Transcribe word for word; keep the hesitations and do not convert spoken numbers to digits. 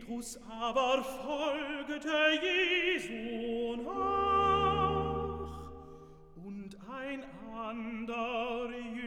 Petrus aber folgete Jesu nach, und ein ander